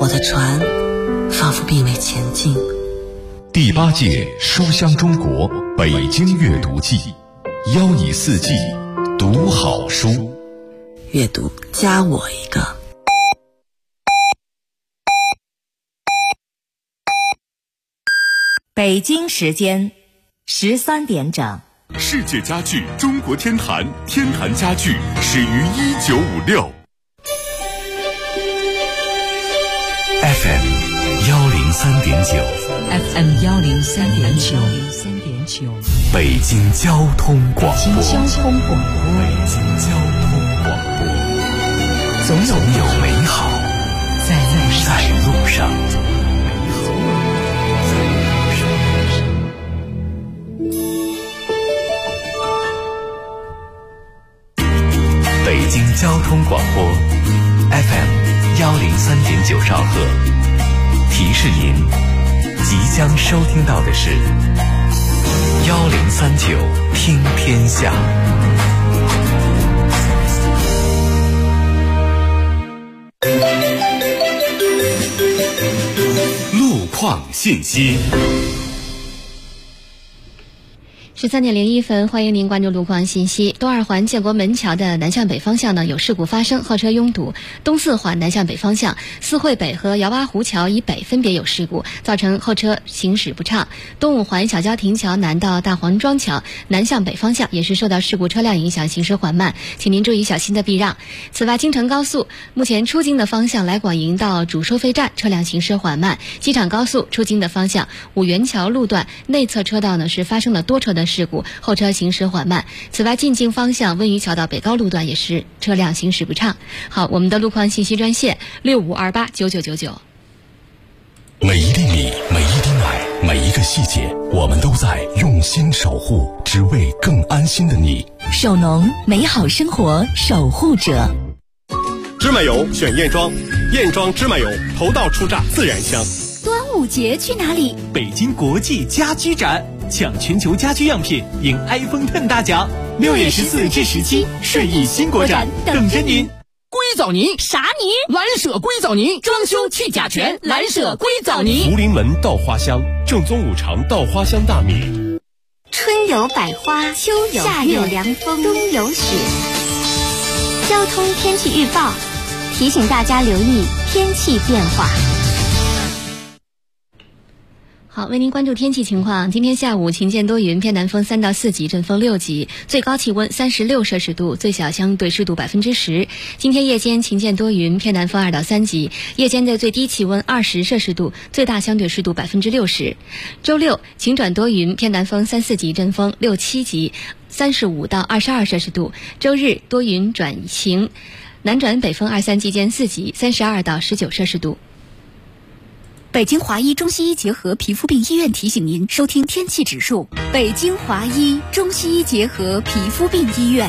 我的船仿佛并未前进。 第8届书香中国北京阅读季，邀你4季读好书。 阅读加我一个。 北京时间13点整。 世界家具中国天坛，天坛家具始于1956。 FM 103.9 FM 103.9 北京交通广播。 北京交通广播，总有美好在路上。 北京交通广播 FM 103.9兆赫，提示您即将收听到的是1039听天下。 路况信息。 13点01分，欢迎您关注路况信息。东二环建国门桥的南向北方向呢有事故发生，后车拥堵。东四环南向北方向，四惠北和姚洼湖桥以北分别有事故，造成后车行驶不畅。东五环小郊亭桥南到大黄庄桥南向北方向也是受到事故车辆影响，行驶缓慢，请您注意小心的避让。此外，京承高速目前出京的方向来广营到主收费站车辆行驶缓慢。机场高速出京的方向五元桥路段内侧车道呢是发生了多车的事故，后车行驶缓慢。此外，进京方向温榆桥到北高路段也是车辆行驶不畅。好，我们的路况信息专线65289999。 每一粒米，每一滴奶，每一个细节，我们都在用心守护，只为更安心的你。 首农，美好生活守护者。 芝麻油选燕庄，燕庄芝麻油头道出榨自然香。 端午节去哪里？ 北京国际家居展，抢全球家居样品，赢 iPhone X 大奖。6月14至17，顺义新国展等着您。 硅藻泥啥泥？ 蓝舍硅藻泥，装修去甲醛，蓝舍硅藻泥。 福临门稻花香，正宗五常稻花香大米。 春有百花，秋有夏有凉风，冬有雪。交通天气预报提醒大家留意天气变化。 好，为您关注天气情况。今天下午晴间多云，偏南风3到4级，阵风6级，最高气温36摄氏度，最小相对湿度10%。今天夜间晴间多云，偏南风2到3级，夜间的最低气温20摄氏度，最大相对湿度60%。周六晴转多云，偏南风3、4级，阵风6、7级，35到22摄氏度。周日多云转晴，南转北风2、3级间4级，32到19摄氏度。 北京华医中西医结合皮肤病医院提醒您收听天气指数。北京华医中西医结合皮肤病医院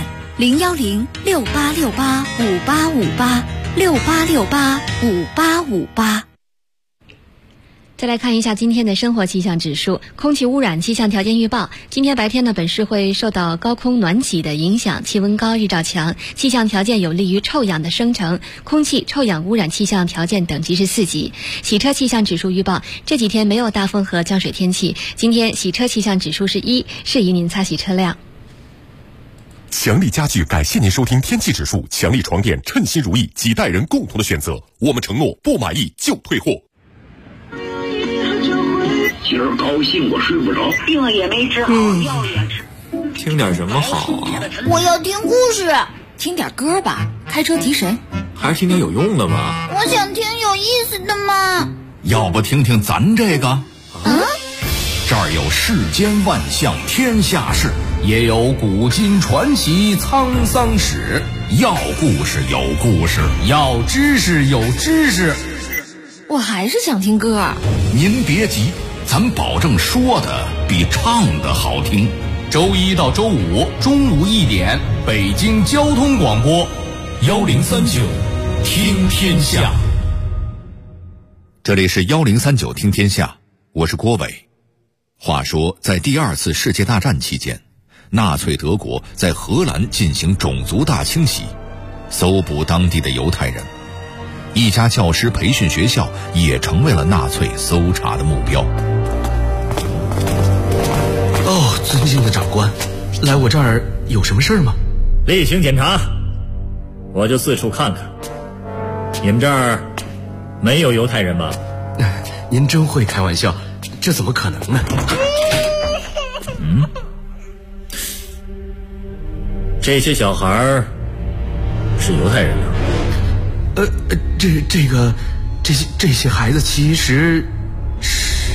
，01068685858，68685858。 再来看一下今天的生活气象指数。空气污染气象条件预报，今天白天呢，本市会受到高空暖起的影响，气温高，日照强，气象条件有利于臭氧的生成，空气臭氧污染气象条件等级是4级。洗车气象指数预报，这几天没有大风和降水天气，今天洗车气象指数是1，适宜您擦洗车辆。 强力家具感谢您收听天气指数，强力床垫称心如意，几代人共同的选择，我们承诺不满意就退货。 今儿高兴我睡不着， 病也没治好，药也吃。 听点什么好啊？ 我要听故事。 听点歌吧，开车提神。 还是听点有用的吧。 我想听有意思的嘛。 要不听听咱这个？这儿有世间万象天下事，也有古今传奇沧桑史。要故事有故事，要知识有知识。 我还是想听歌。 您别急，咱保证说的比唱的好听。周一到周五中午1点，北京交通广播1039听天下。 这里是1039听天下，我是郭伟。话说，在第2次世界大战期间，纳粹德国在荷兰进行种族大清洗，搜捕当地的犹太人。 一家教师培训学校也成为了纳粹搜查的目标。 哦，尊敬的长官，来我这儿有什么事儿吗？ 例行检查，我就四处看看。你们这儿没有犹太人吧？ 您真会开玩笑，这怎么可能呢？ 这些小孩是犹太人吗？ 这些孩子其实是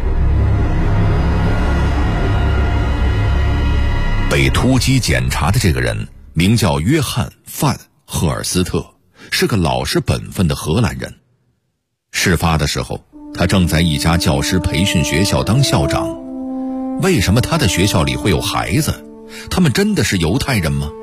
被突击检查的这个人名叫约翰·范赫尔斯特，是个老实本分的荷兰人。事发的时候，他正在一家教师培训学校当校长。为什么他的学校里会有孩子？他们真的是犹太人吗？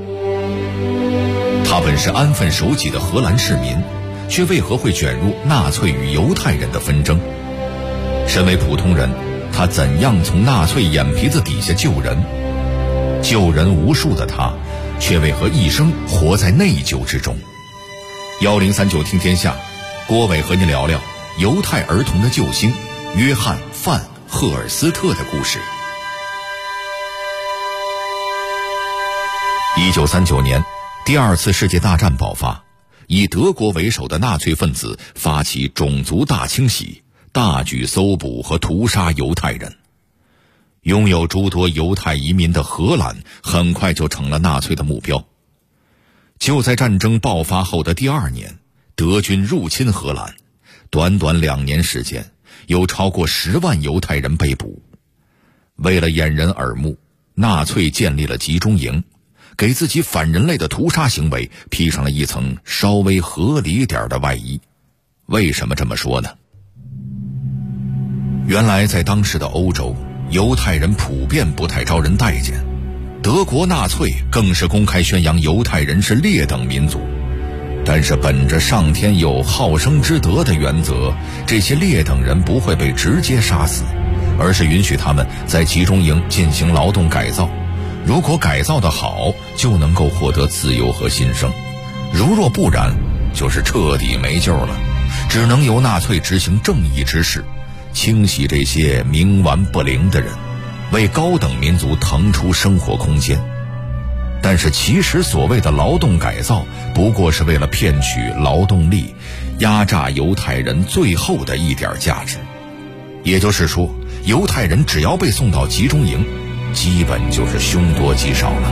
他本是安分守己的荷兰市民，却为何会卷入纳粹与犹太人的纷争？身为普通人，他怎样从纳粹眼皮子底下救人？救人无数的他，却为何一生活在内疚之中？1039听天下，郭伟和您聊聊犹太儿童的救星约翰·范赫尔斯特的故事。1939年，第二次世界大战爆发，以德国为首的纳粹分子发起种族大清洗，大举搜捕和屠杀犹太人。拥有诸多犹太移民的荷兰很快就成了纳粹的目标。就在战争爆发后的第2年，德军入侵荷兰，短短2年时间，有超过10万犹太人被捕。为了掩人耳目，纳粹建立了集中营，给自己反人类的屠杀行为披上了一层稍微合理点的外衣。为什么这么说呢？原来在当时的欧洲，犹太人普遍不太招人待见，德国纳粹更是公开宣扬犹太人是劣等民族。但是本着上天有好生之德的原则，这些劣等人不会被直接杀死，而是允许他们在集中营进行劳动改造。如果改造得好，就能够获得自由和新生；如若不然，就是彻底没救了，只能由纳粹执行正义之事，清洗这些冥顽不灵的人，为高等民族腾出生活空间。但是其实所谓的劳动改造，不过是为了骗取劳动力，压榨犹太人最后的一点价值。也就是说，犹太人只要被送到集中营，基本就是凶多吉少了。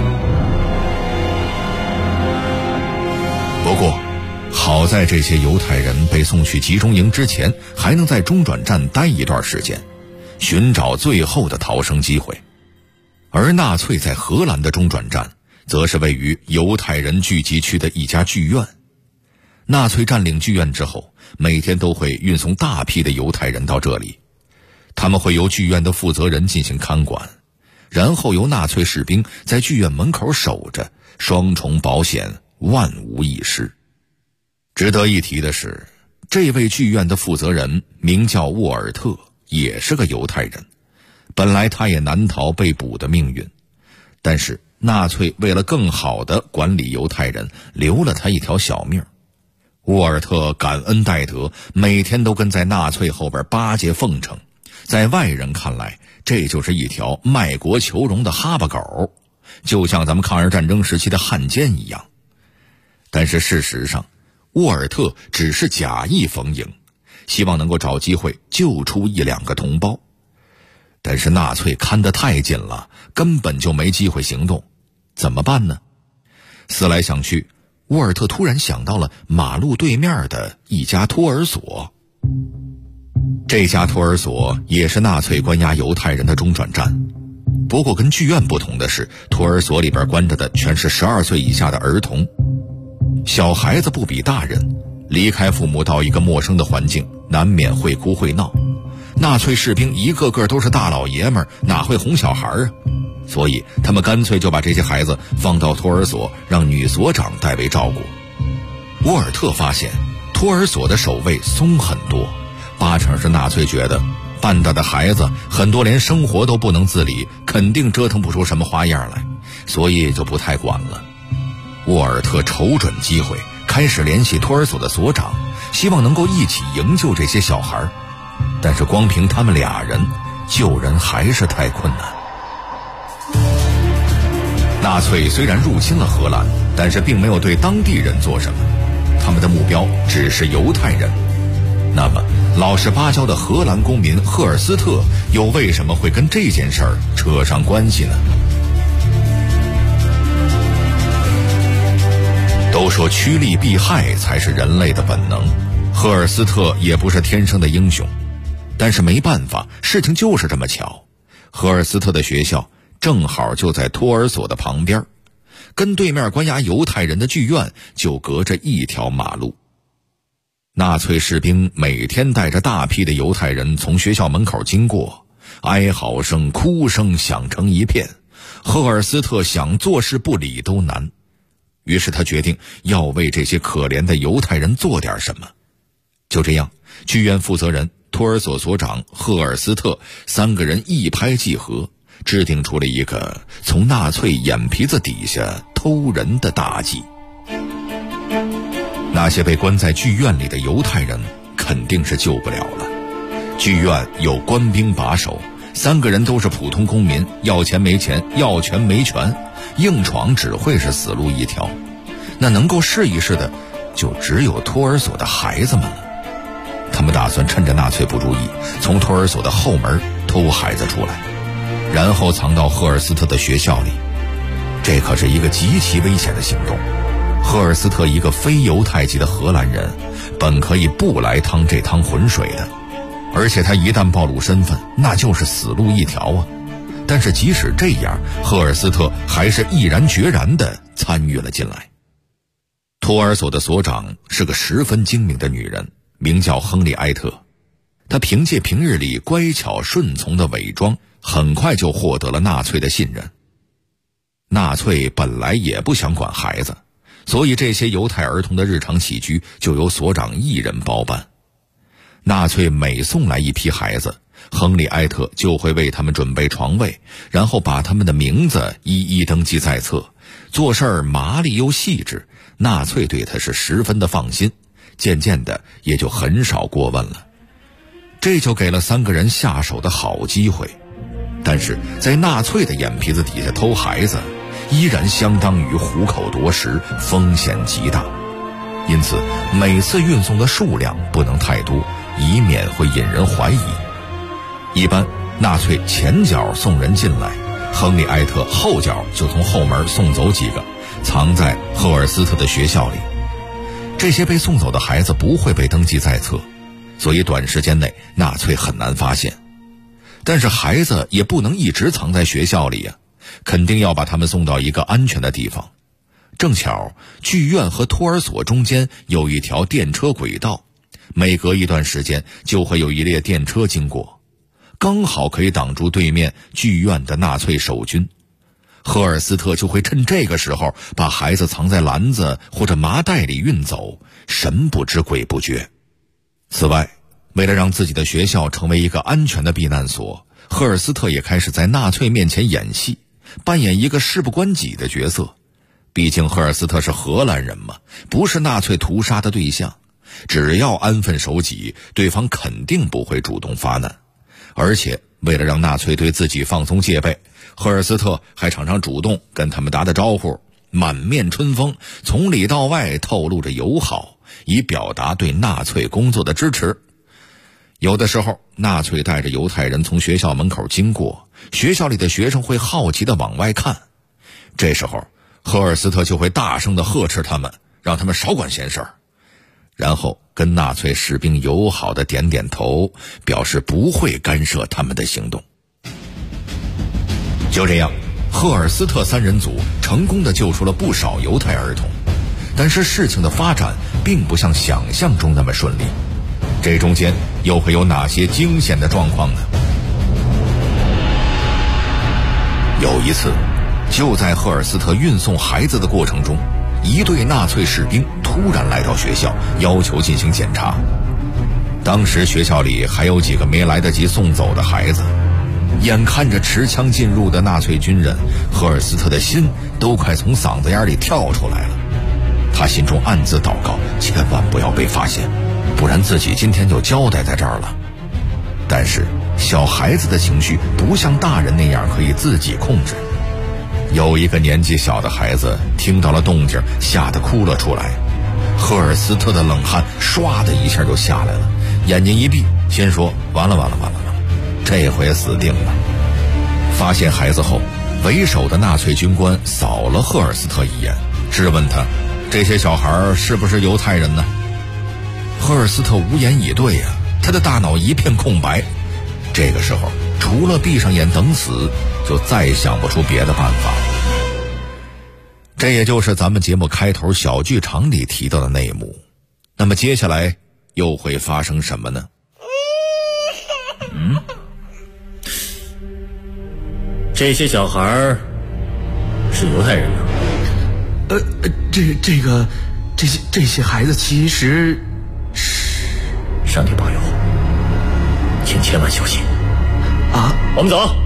不过好在这些犹太人被送去集中营之前，还能在中转站待一段时间，寻找最后的逃生机会。而纳粹在荷兰的中转站则是位于犹太人聚集区的一家剧院。纳粹占领剧院之后，每天都会运送大批的犹太人到这里，他们会由剧院的负责人进行看管，然后由纳粹士兵在剧院门口守着，双重保险，万无一失。值得一提的是，这位剧院的负责人名叫沃尔特，也是个犹太人。本来他也难逃被捕的命运，但是纳粹为了更好地管理犹太人，留了他一条小命。沃尔特感恩戴德，每天都跟在纳粹后边巴结奉承，在外人看来，这就是一条卖国求荣的哈巴狗，就像咱们抗日战争时期的汉奸一样。但是事实上，沃尔特只是假意逢迎，希望能够找机会救出1-2个同胞。但是纳粹看得太紧了，根本就没机会行动，怎么办呢？思来想去，沃尔特突然想到了马路对面的一家托儿所。这家托儿所也是纳粹关押犹太人的中转站，不过跟剧院不同的是，托儿所里边关着的全是12岁以下的儿童。小孩子不比大人，离开父母到一个陌生的环境，难免会哭会闹。纳粹士兵一个个都是大老爷们儿，哪会哄小孩啊？所以他们干脆就把这些孩子放到托儿所，让女所长代为照顾。沃尔特发现托儿所的守卫松很多，80%是纳粹觉得半大的孩子很多连生活都不能自理，肯定折腾不出什么花样来，所以就不太管了。沃尔特瞅准机会， 开始联系托儿所的所长，希望能够一起营救这些小孩，但是光凭他们俩人救人还是太困难。纳粹虽然入侵了荷兰，但是并没有对当地人做什么，他们的目标只是犹太人。那么老实巴交的荷兰公民赫尔斯特又为什么会跟这件事儿扯上关系呢？都说趋利避害才是人类的本能，赫尔斯特也不是天生的英雄，但是没办法，事情就是这么巧，赫尔斯特的学校正好就在托儿所的旁边，跟对面关押犹太人的剧院就隔着一条马路。纳粹士兵每天带着大批的犹太人从学校门口经过，哀嚎声、哭声响成一片，赫尔斯特想坐视不理都难。于是他决定要为这些可怜的犹太人做点什么。就这样，剧院负责人、托儿所所长赫尔斯特三个人一拍即合，制定出了一个从纳粹眼皮子底下偷人的大计。那些被关在剧院里的犹太人肯定是救不了了。剧院有官兵把守，三个人都是普通公民，要钱没钱，要权没权，硬闯只会是死路一条。那能够试一试的就只有托儿所的孩子们了。他们打算趁着纳粹不注意，从托儿所的后门偷孩子出来，然后藏到赫尔斯特的学校里。这可是一个极其危险的行动。赫尔斯特一个非犹太籍的荷兰人，本可以不来趟这趟浑水的，而且他一旦暴露身份，那就是死路一条啊。但是即使这样，赫尔斯特还是毅然决然地参与了进来。托儿所的所长是个十分精明的女人，名叫亨利埃特。她凭借平日里乖巧顺从的伪装，很快就获得了纳粹的信任。纳粹本来也不想管孩子，所以这些犹太儿童的日常起居就由所长一人包办。纳粹每送来一批孩子，亨利埃特就会为他们准备床位，然后把他们的名字一一登记在册。做事儿麻利又细致，纳粹对他是十分的放心，渐渐的也就很少过问了。这就给了三个人下手的好机会。但是在纳粹的眼皮子底下偷孩子，依然相当于虎口夺食，风险极大。因此每次运送的数量不能太多，以免会引人怀疑。一般纳粹前脚送人进来，亨利埃特后脚就从后门送走几个，藏在赫尔斯特的学校里。这些被送走的孩子不会被登记在册，所以短时间内纳粹很难发现。但是孩子也不能一直藏在学校里呀，肯定要把他们送到一个安全的地方。正巧剧院和托儿所中间有一条电车轨道，每隔一段时间就会有一列电车经过，刚好可以挡住对面剧院的纳粹守军。赫尔斯特就会趁这个时候把孩子藏在篮子或者麻袋里运走，神不知鬼不觉。此外，为了让自己的学校成为一个安全的避难所，赫尔斯特也开始在纳粹面前演戏，扮演一个事不关己的角色。毕竟赫尔斯特是荷兰人嘛，不是纳粹屠杀的对象，只要安分守己，对方肯定不会主动发难。而且为了让纳粹对自己放松戒备，赫尔斯特还常常主动跟他们打打招呼，满面春风，从里到外透露着友好，以表达对纳粹工作的支持。有的时候纳粹带着犹太人从学校门口经过，学校里的学生会好奇地往外看，这时候赫尔斯特就会大声地呵斥他们，让他们少管闲事儿，然后跟纳粹士兵友好地点点头，表示不会干涉他们的行动。就这样，赫尔斯特三人组成功地救出了不少犹太儿童，但是事情的发展并不像想象中那么顺利。这中间又会有哪些惊险的状况呢？有一次，就在赫尔斯特运送孩子的过程中，一队纳粹士兵突然来到学校，要求进行检查。当时学校里还有几个没来得及送走的孩子，眼看着持枪进入的纳粹军人，赫尔斯特的心都快从嗓子眼里跳出来了。 他心中暗自祷告，千万不要被发现，不然自己今天就交代在这儿了。但是小孩子的情绪不像大人那样可以自己控制。有一个年纪小的孩子听到了动静，吓得哭了出来。赫尔斯特的冷汗唰的一下就下来了，眼睛一闭，心说完了，这回死定了。发现孩子后，为首的纳粹军官扫了赫尔斯特一眼，质问他，这些小孩是不是犹太人呢？赫尔斯特无言以对啊，他的大脑一片空白。这个时候除了闭上眼等死，就再想不出别的办法。这也就是咱们节目开头小剧场里提到的那一幕。那么接下来又会发生什么呢？ 这些小孩是犹太人吗？ 这些孩子其实是…… 上帝保佑，请千万小心啊！ 我们走。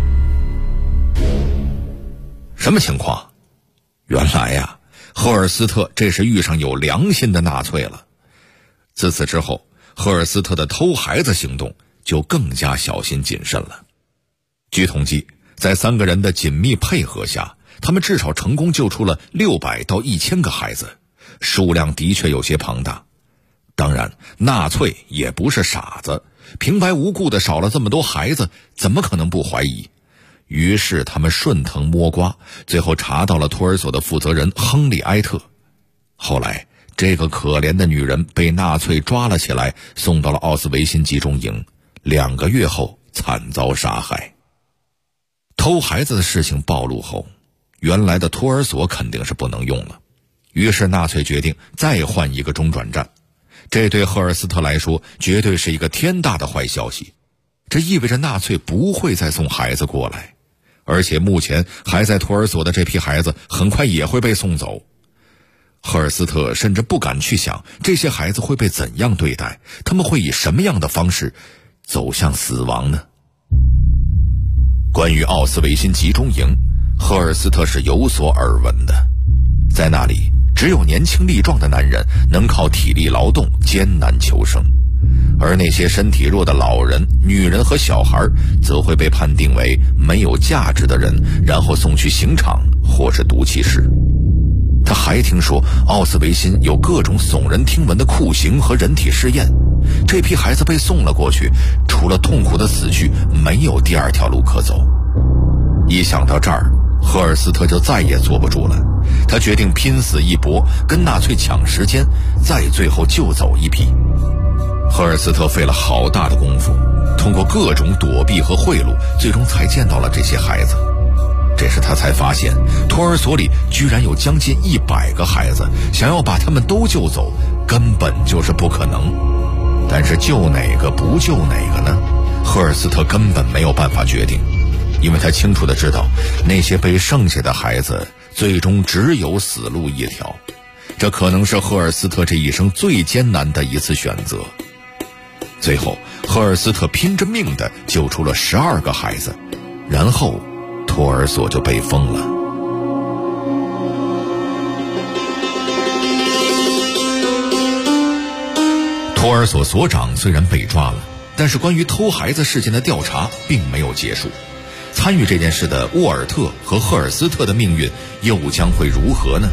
什么情况？原来呀，赫尔斯特这是遇上有良心的纳粹了。自此之后，赫尔斯特的偷孩子行动就更加小心谨慎了。据统计，在3个人的紧密配合下，他们至少成功救出了600到1000个孩子，数量的确有些庞大。当然，纳粹也不是傻子，平白无故的少了这么多孩子，怎么可能不怀疑？于是他们顺藤摸瓜，最后查到了托儿所的负责人亨利·埃特。后来这个可怜的女人被纳粹抓了起来，送到了奥斯维辛集中营，2个月后惨遭杀害。偷孩子的事情暴露后，原来的托儿所肯定是不能用了，于是纳粹决定再换一个中转站。这对赫尔斯特来说绝对是一个天大的坏消息，这意味着纳粹不会再送孩子过来，而且目前还在托儿所的这批孩子很快也会被送走。赫尔斯特甚至不敢去想这些孩子会被怎样对待，他们会以什么样的方式走向死亡呢？关于奥斯维辛集中营，赫尔斯特是有所耳闻的。在那里，只有年轻力壮的男人能靠体力劳动艰难求生，而那些身体弱的老人、女人和小孩则会被判定为没有价值的人，然后送去刑场或是毒气室。他还听说奥斯维辛有各种耸人听闻的酷刑和人体试验，这批孩子被送了过去，除了痛苦的死去，没有第二条路可走。一想到这儿，赫尔斯特就再也坐不住了，他决定拼死一搏，跟纳粹抢时间，再最后救走一批。赫尔斯特费了好大的功夫，通过各种躲避和贿赂，最终才见到了这些孩子。这时他才发现，托儿所里居然有将近100个孩子，想要把他们都救走，根本就是不可能。但是救哪个不救哪个呢？赫尔斯特根本没有办法决定，因为他清楚地知道，那些被剩下的孩子最终只有死路一条。这可能是赫尔斯特这一生最艰难的一次选择。最后，赫尔斯特拼着命地救出了12个孩子，然后托儿所就被封了。托儿所所长虽然被抓了，但是关于偷孩子事件的调查并没有结束。参与这件事的沃尔特和赫尔斯特的命运又将会如何呢？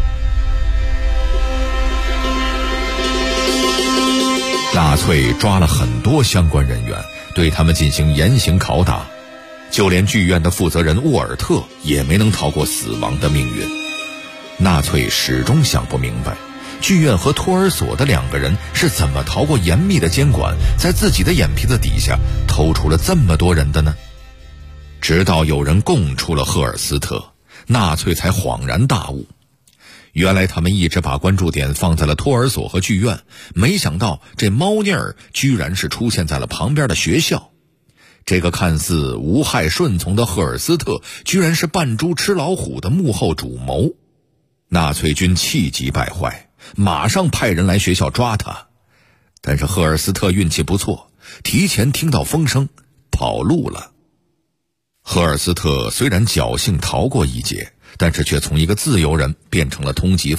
纳粹抓了很多相关人员，对他们进行严刑拷打，就连剧院的负责人沃尔特也没能逃过死亡的命运。纳粹始终想不明白，剧院和托儿所的2个人是怎么逃过严密的监管，在自己的眼皮子底下偷出了这么多人的呢？直到有人供出了赫尔斯特，纳粹才恍然大悟。原来他们一直把关注点放在了托儿所和剧院，没想到这猫腻儿居然是出现在了旁边的学校。这个看似无害顺从的赫尔斯特，居然是扮猪吃老虎的幕后主谋。纳粹军气急败坏，马上派人来学校抓他。但是赫尔斯特运气不错，提前听到风声，跑路了。赫尔斯特虽然侥幸逃过一劫，但是却从一个自由人变成了通缉犯，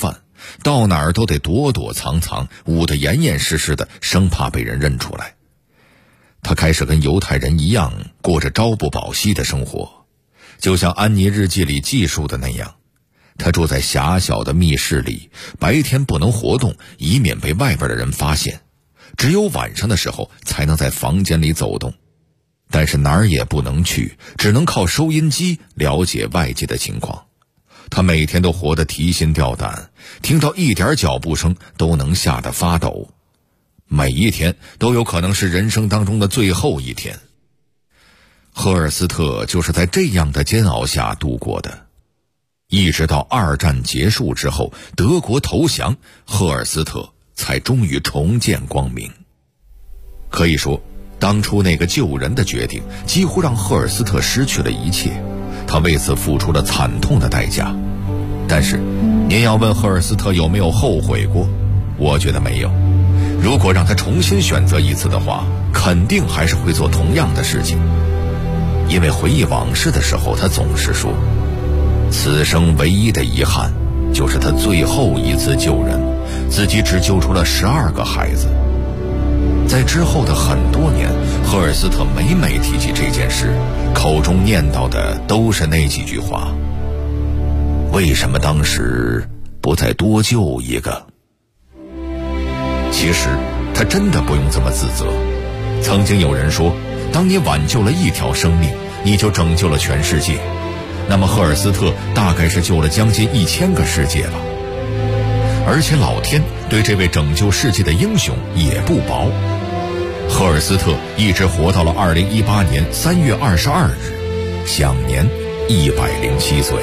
到哪儿都得躲躲藏藏，捂得严严实实的，生怕被人认出来。他开始跟犹太人一样，过着朝不保夕的生活，就像安妮日记里记述的那样。他住在狭小的密室里，白天不能活动，以免被外边的人发现，只有晚上的时候才能在房间里走动。但是哪儿也不能去，只能靠收音机了解外界的情况。他每天都活得提心吊胆，听到一点脚步声都能吓得发抖。每一天都有可能是人生当中的最后一天。赫尔斯特就是在这样的煎熬下度过的。一直到二战结束之后，德国投降，赫尔斯特才终于重见光明。可以说，当初那个救人的决定几乎让赫尔斯特失去了一切，他为此付出了惨痛的代价。但是您要问赫尔斯特有没有后悔过，我觉得没有。如果让他重新选择一次的话，肯定还是会做同样的事情。因为回忆往事的时候，他总是说，此生唯一的遗憾就是他最后一次救人，自己只救出了12个孩子。在之后的很多年，赫尔斯特每每提起这件事，口中念叨的都是那几句话：为什么当时不再多救一个？其实他真的不用这么自责。曾经有人说，当你挽救了一条生命，你就拯救了全世界。那么赫尔斯特大概是救了将近1000个世界吧。而且老天对这位拯救世界的英雄也不薄。赫尔斯特一直活到了2018年3月22日，享年107岁。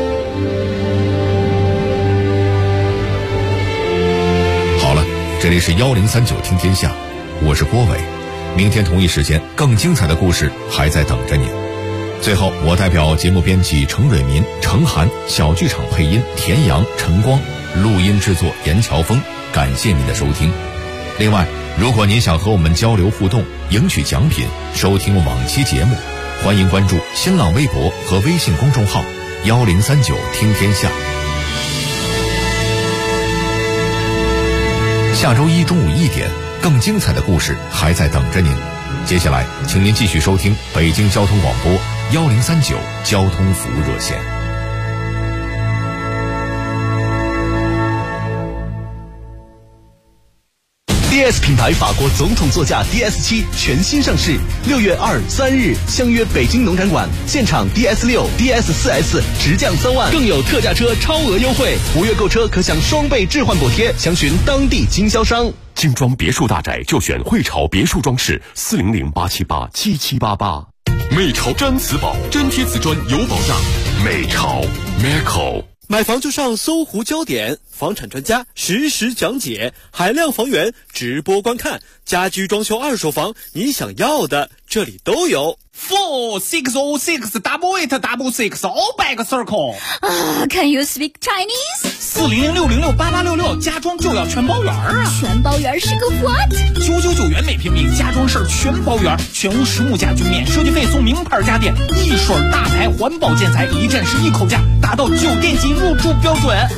好了，这里是1039听天下，我是郭伟。明天同一时间，更精彩的故事还在等着您。最后，我代表节目编辑程蕊民、程涵，小剧场配音田阳、陈光，录音制作严乔峰，感谢您的收听。另外，如果您想和我们交流互动，赢取奖品，收听往期节目，欢迎关注新浪微博和微信公众号1039听天下。下周一中午1点，更精彩的故事还在等着您。接下来，请您继续收听北京交通广播1039交通服务热线。 DS 品牌法国总统座驾 DS7 全新上市，6月2、3日相约北京农展馆，现场 DS6、DS4S 直降3万，更有特价车超额优惠，5月购车可享双倍置换补贴，详询当地经销商。 精装别墅大宅就选汇潮别墅装饰，400-878-7788。美潮真瓷宝，真贴瓷砖有保障。美潮 Merco。 买房就上搜狐焦点，房产专家实时讲解，海量房源直播观看，家居装修二手房，你想要的这里都有。 4606866 all back circle。 Can you speak Chinese？ 400-606-8866，家装就要全包圆啊！ 全包圆是个 what？ 999元每平米，家装事全包圆，全屋实木家具免设计费，送名牌家电，一水大牌环保建材，一站式一口价，达到酒店级入住标准啊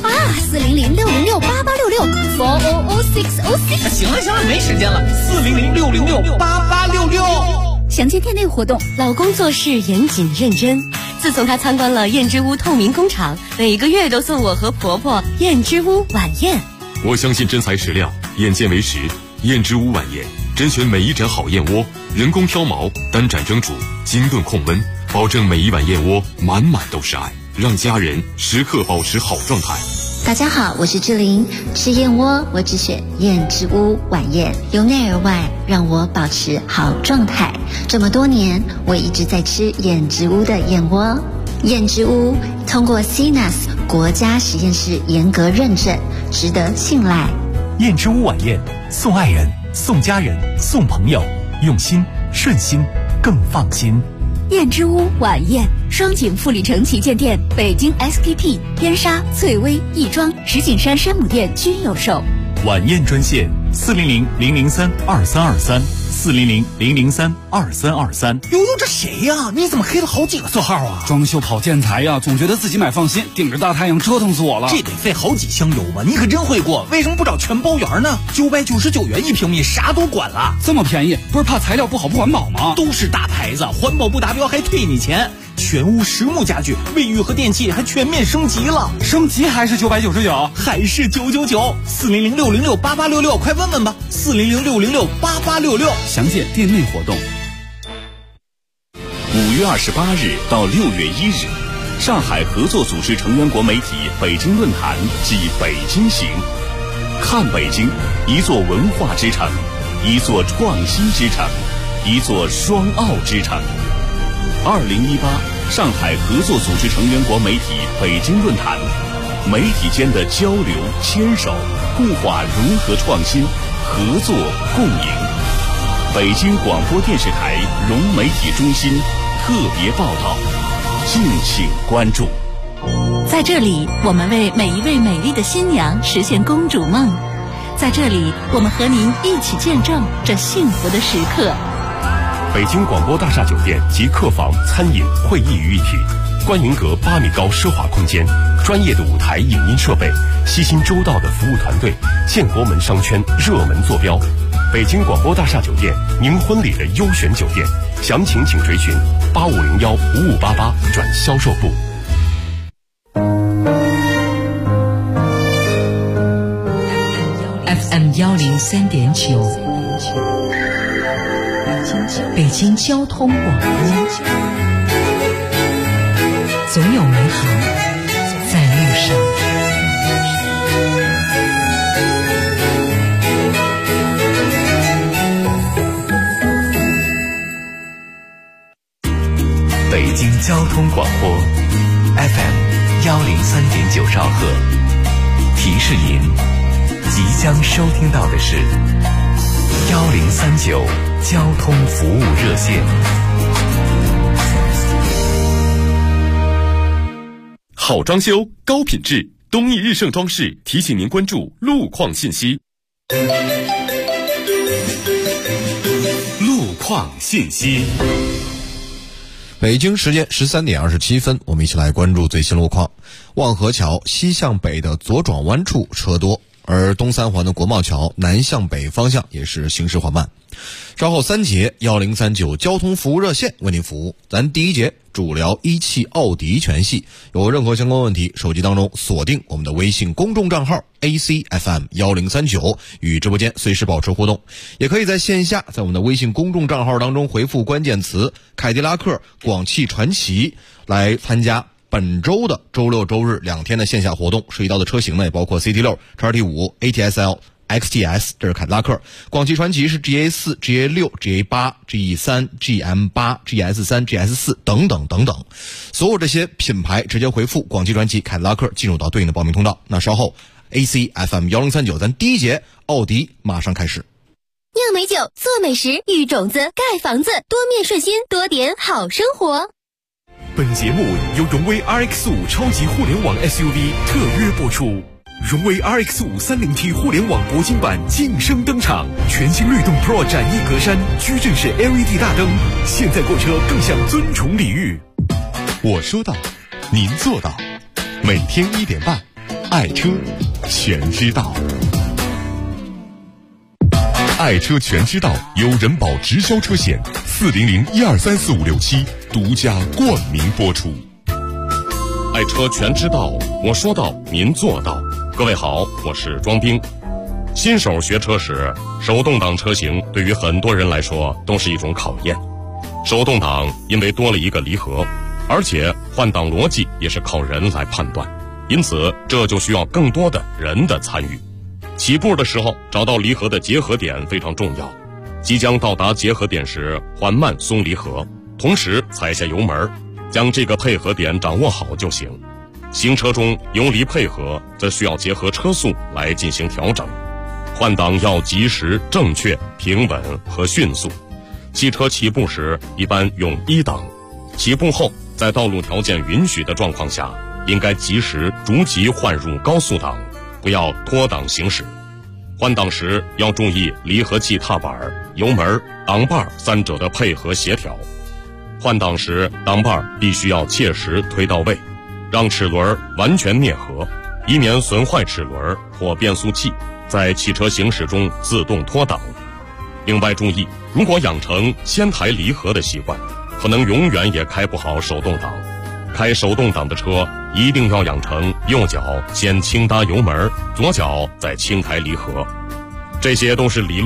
！400-606-8866，400-606。 行了，没时间了，400-606-8866。 详见店内活动。 老公做事严谨认真，自从他参观了燕之屋透明工厂，每个月都送我和婆婆燕之屋晚宴。 我相信真材实料，眼见为实。燕之屋晚宴甄选每一盏好燕窝，人工挑毛，单盏蒸煮，精炖控温，保证每一碗燕窝满满都是爱，让家人时刻保持好状态。 大家好，我是志玲，吃燕窝我只选燕之屋晚宴，由内而外让我保持好状态。这么多年，我一直在吃燕之屋的燕窝。燕之屋通过 CNAS 国家实验室严格认证，值得信赖。 燕之屋晚宴，送爱人，送家人，送朋友，用心顺心更放心。 燕之屋晚宴，双井富里城旗舰店、北京 SKP、燕莎、翠微、亦庄、石景山山姆店均有售。 晚宴专线400-003-2323 400-003-2323。 呦，这谁呀？你怎么开了好几个座号啊？ 装修跑建材呀，总觉得自己买放心，顶着大太阳折腾死我了。 这得费好几箱油吧？你可真会过，为什么不找全包圆呢？999元1平米，啥都管了。 这么便宜，不是怕材料不好不环保吗？ 都是大牌子，环保不达标还退你钱。全屋实木家具，卫浴和电器还全面升级了。 升级还是999？ 还是999。400-606-8866，快问问吧。400-606-8866， 详见店内活动。 5月28日到6月1日，上海合作组织成员国媒体北京论坛暨北京行，看北京，一座文化之城，一座创新之城，一座双奥之城。2018上海合作组织成员国媒体北京论坛，媒体间的交流牵手，固化融合创新，合作共赢。北京广播电视台融媒体中心特别报道，敬请关注。 在这里，我们为每一位美丽的新娘实现公主梦。在这里，我们和您一起见证这幸福的时刻。 北京广播大厦酒店及客房、餐饮、会议于一体，观云阁8米高奢华空间，专业的舞台影音设备，悉心周到的服务团队，建国门商圈热门坐标。北京广播大厦酒店，您婚礼的优选酒店，详情请垂询8501-5588转销售部。 FM 103.9。北京交通广播，总有美好在路上。 北京交通广播 FM 103.9兆赫，提示您即将收听到的是1039交通服务热线。 好装修，高品质，东义日盛装饰提醒您关注路况信息。路况信息。 北京时间13点27分，我们一起来关注最新路况。望河桥西向北的左转弯处车多，而东三环的国贸桥南向北方向也是行驶缓慢。稍后3节1039交通服务热线为您服务。咱第一节主聊一汽奥迪全系，有任何相关问题，手机当中锁定我们的微信公众账号 ACFM1039，与直播间随时保持互动。也可以在线下在我们的微信公众账号当中回复关键词凯迪拉克、广汽传祺来参加本周的周六周日2天的线下活动。涉及到的车型呢，也包括 CT6、XT5、ATS-L、XTS， 这是凯迪拉克；广汽传祺是 GA4、GA6、GA8、GM8、GS3、GS4 等等等等。所有这些品牌直接回复广汽传祺凯迪拉克进入到对应的报名通道。那稍后 ACFM1039咱第一节奥迪马上开始。 酿美酒，做美食，育种子，盖房子，多面顺心，多点好生活。 本节目由荣威 RX5 超级互联网 SUV 特约播出。荣威 RX5 30T 互联网铂金版晋升登场，全新律动 Pro 展翼格栅，矩阵式 LED 大灯，现在购车更享尊崇礼遇。我说到，您做到。每天1点半，爱车全知道。爱车全知道由人保直销车险400-1234567独家冠名播出。爱车全知道，我说到，您做到。各位好，我是庄兵。新手学车时，手动挡车型对于很多人来说都是一种考验。手动挡因为多了一个离合，而且换挡逻辑也是靠人来判断，因此这就需要更多的人的参与。起步的时候找到离合的结合点非常重要，即将到达结合点时缓慢松离合，同时踩下油门，将这个配合点掌握好就行。行车中油离配合则需要结合车速来进行调整。换挡要及时、正确、平稳和迅速。汽车起步时一般用1档，起步后在道路条件允许的状况下，应该及时逐级换入高速档，不要脱档行驶。 换挡时要注意离合器踏板、油门、挡把三者的配合协调。换挡时，挡把必须要切实推到位，让齿轮完全啮合，以免损坏齿轮或变速器，在汽车行驶中自动脱档。另外注意，如果养成先抬离合的习惯，可能永远也开不好手动挡。开手动挡的车一定要养成右脚先轻搭油门，左脚再轻抬离合，这些都是理论